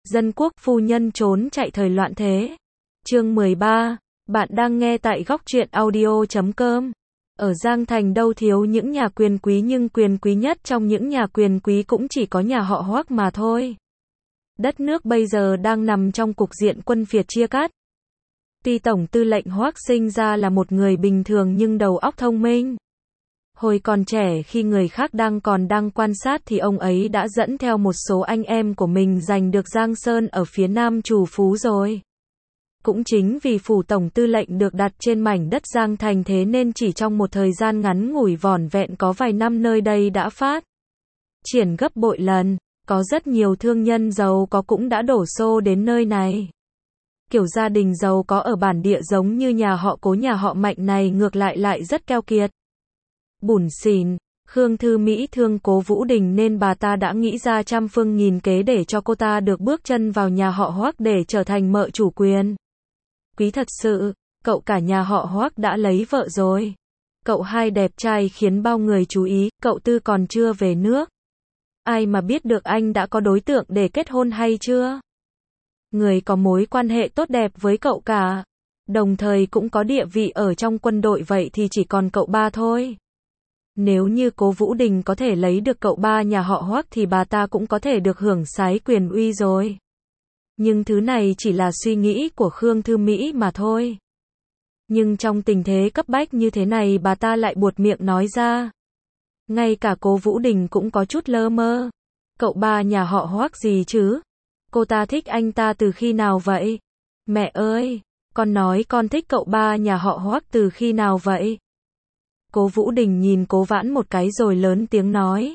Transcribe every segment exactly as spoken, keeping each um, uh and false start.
Dân quốc phu nhân trốn chạy thời loạn thế. Chương mười ba. Bạn đang nghe tại góc truyện audio chấm com. Ở Giang Thành đâu thiếu những nhà quyền quý, nhưng quyền quý nhất trong những nhà quyền quý cũng chỉ có nhà họ Hoắc mà thôi. Đất nước bây giờ đang nằm trong cục diện quân phiệt chia cắt. Tuy Tổng tư lệnh Hoắc sinh ra là một người bình thường nhưng đầu óc thông minh. Hồi còn trẻ, khi người khác đang còn đang quan sát thì ông ấy đã dẫn theo một số anh em của mình giành được Giang Sơn ở phía nam Trù Phú rồi. Cũng chính vì phủ tổng tư lệnh được đặt trên mảnh đất Giang Thành, thế nên chỉ trong một thời gian ngắn ngủi vỏn vẹn có vài năm, nơi đây đã phát triển gấp bội lần. Có rất nhiều thương nhân giàu có cũng đã đổ xô đến nơi này. Kiểu gia đình giàu có ở bản địa giống như nhà họ Cố, nhà họ Mạnh này ngược lại lại rất keo kiệt, bủn xỉn. Khương Thư Mỹ thương Cố Vũ Đình nên bà ta đã nghĩ ra trăm phương nghìn kế để cho cô ta được bước chân vào nhà họ Hoắc để trở thành mợ chủ quyền. Quý thật sự, cậu cả nhà họ Hoắc đã lấy vợ rồi. Cậu hai đẹp trai khiến bao người chú ý, cậu tư còn chưa về nước. Ai mà biết được anh đã có đối tượng để kết hôn hay chưa? Người có mối quan hệ tốt đẹp với cậu cả, đồng thời cũng có địa vị ở trong quân đội, vậy thì chỉ còn cậu ba thôi. Nếu như Cố Vũ Đình có thể lấy được cậu ba nhà họ Hoắc thì bà ta cũng có thể được hưởng sái quyền uy rồi. Nhưng thứ này chỉ là suy nghĩ của Khương Thư Mỹ mà thôi. Nhưng trong tình thế cấp bách như thế này, bà ta lại buột miệng nói ra. Ngay cả Cố Vũ Đình cũng có chút lơ mơ. Cậu ba nhà họ Hoắc gì chứ? Cô ta thích anh ta từ khi nào vậy? Mẹ ơi, con nói con thích cậu ba nhà họ Hoắc từ khi nào vậy? Cố Vũ Đình nhìn Cố Vãn một cái rồi lớn tiếng nói.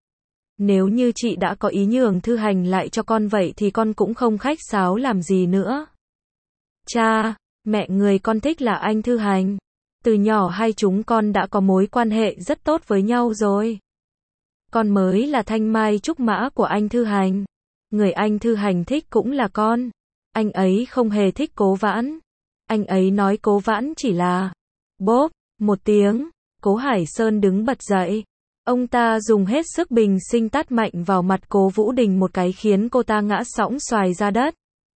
Nếu như chị đã có ý nhường Thư Hành lại cho con vậy thì con cũng không khách sáo làm gì nữa. Cha, mẹ, người con thích là anh Thư Hành. Từ nhỏ hai chúng con đã có mối quan hệ rất tốt với nhau rồi. Con mới là thanh mai trúc mã của anh Thư Hành. Người anh Thư Hành thích cũng là con. Anh ấy không hề thích Cố Vãn. Anh ấy nói Cố Vãn chỉ là... Bốp, một tiếng, Cố Hải Sơn đứng bật dậy. Ông ta dùng hết sức bình sinh tát mạnh vào mặt Cố Vũ Đình một cái khiến cô ta ngã sõng xoài ra đất.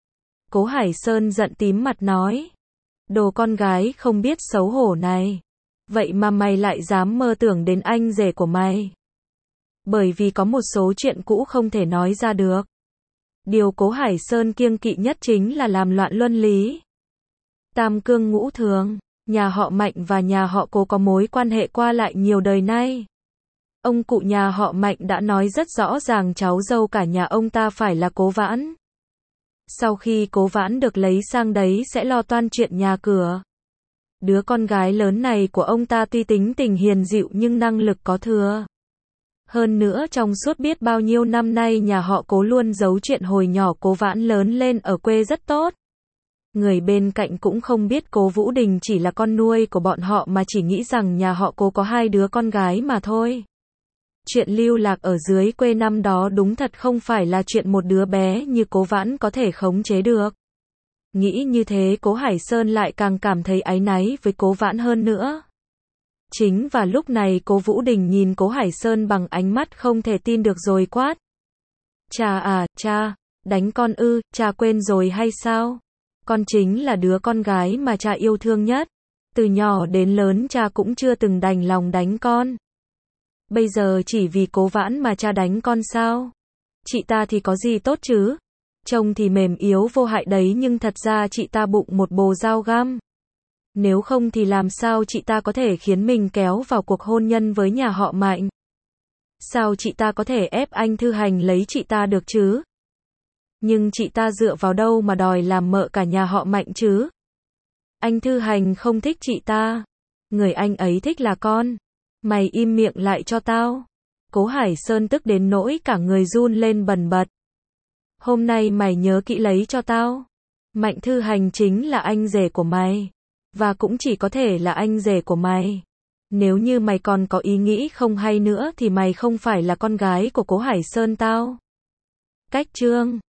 Cố Hải Sơn giận tím mặt nói. Đồ con gái không biết xấu hổ này. Vậy mà mày lại dám mơ tưởng đến anh rể của mày. Bởi vì có một số chuyện cũ không thể nói ra được. Điều Cố Hải Sơn kiêng kỵ nhất chính là làm loạn luân lý. Tam cương ngũ thường, nhà họ Mạnh và nhà họ Cố có mối quan hệ qua lại nhiều đời nay. Ông cụ nhà họ Mạnh đã nói rất rõ ràng cháu dâu cả nhà ông ta phải là Cố Vãn. Sau khi Cố Vãn được lấy sang đấy sẽ lo toan chuyện nhà cửa. Đứa con gái lớn này của ông ta tuy tính tình hiền dịu nhưng năng lực có thừa. Hơn nữa trong suốt biết bao nhiêu năm nay nhà họ Cố luôn giấu chuyện hồi nhỏ Cố Vãn lớn lên ở quê rất tốt. Người bên cạnh cũng không biết Cố Vũ Đình chỉ là con nuôi của bọn họ mà chỉ nghĩ rằng nhà họ Cố có hai đứa con gái mà thôi. Chuyện lưu lạc ở dưới quê năm đó đúng thật không phải là chuyện một đứa bé như Cố Vãn có thể khống chế được. Nghĩ như thế Cố Hải Sơn lại càng cảm thấy áy náy với Cố Vãn hơn nữa. Chính và lúc này Cố Vũ Đình nhìn Cố Hải Sơn bằng ánh mắt không thể tin được rồi quát. Cha à, cha, đánh con ư, cha quên rồi hay sao? Con chính là đứa con gái mà cha yêu thương nhất. Từ nhỏ đến lớn cha cũng chưa từng đành lòng đánh con. Bây giờ chỉ vì Cố Vãn mà cha đánh con sao? Chị ta thì có gì tốt chứ? Trông thì mềm yếu vô hại đấy nhưng thật ra chị ta bụng một bồ dao găm. Nếu không thì làm sao chị ta có thể khiến mình kéo vào cuộc hôn nhân với nhà họ Mạnh? Sao chị ta có thể ép anh Thư Hành lấy chị ta được chứ? Nhưng chị ta dựa vào đâu mà đòi làm mợ cả nhà họ Mạnh chứ? Anh Thư Hành không thích chị ta. Người anh ấy thích là con. Mày im miệng lại cho tao. Cố Hải Sơn tức đến nỗi cả người run lên bần bật. Hôm nay mày nhớ kỹ lấy cho tao. Mạnh Thư Hành chính là anh rể của mày. Và cũng chỉ có thể là anh rể của mày. Nếu như mày còn có ý nghĩ không hay nữa thì mày không phải là con gái của Cố Hải Sơn tao. Cách chương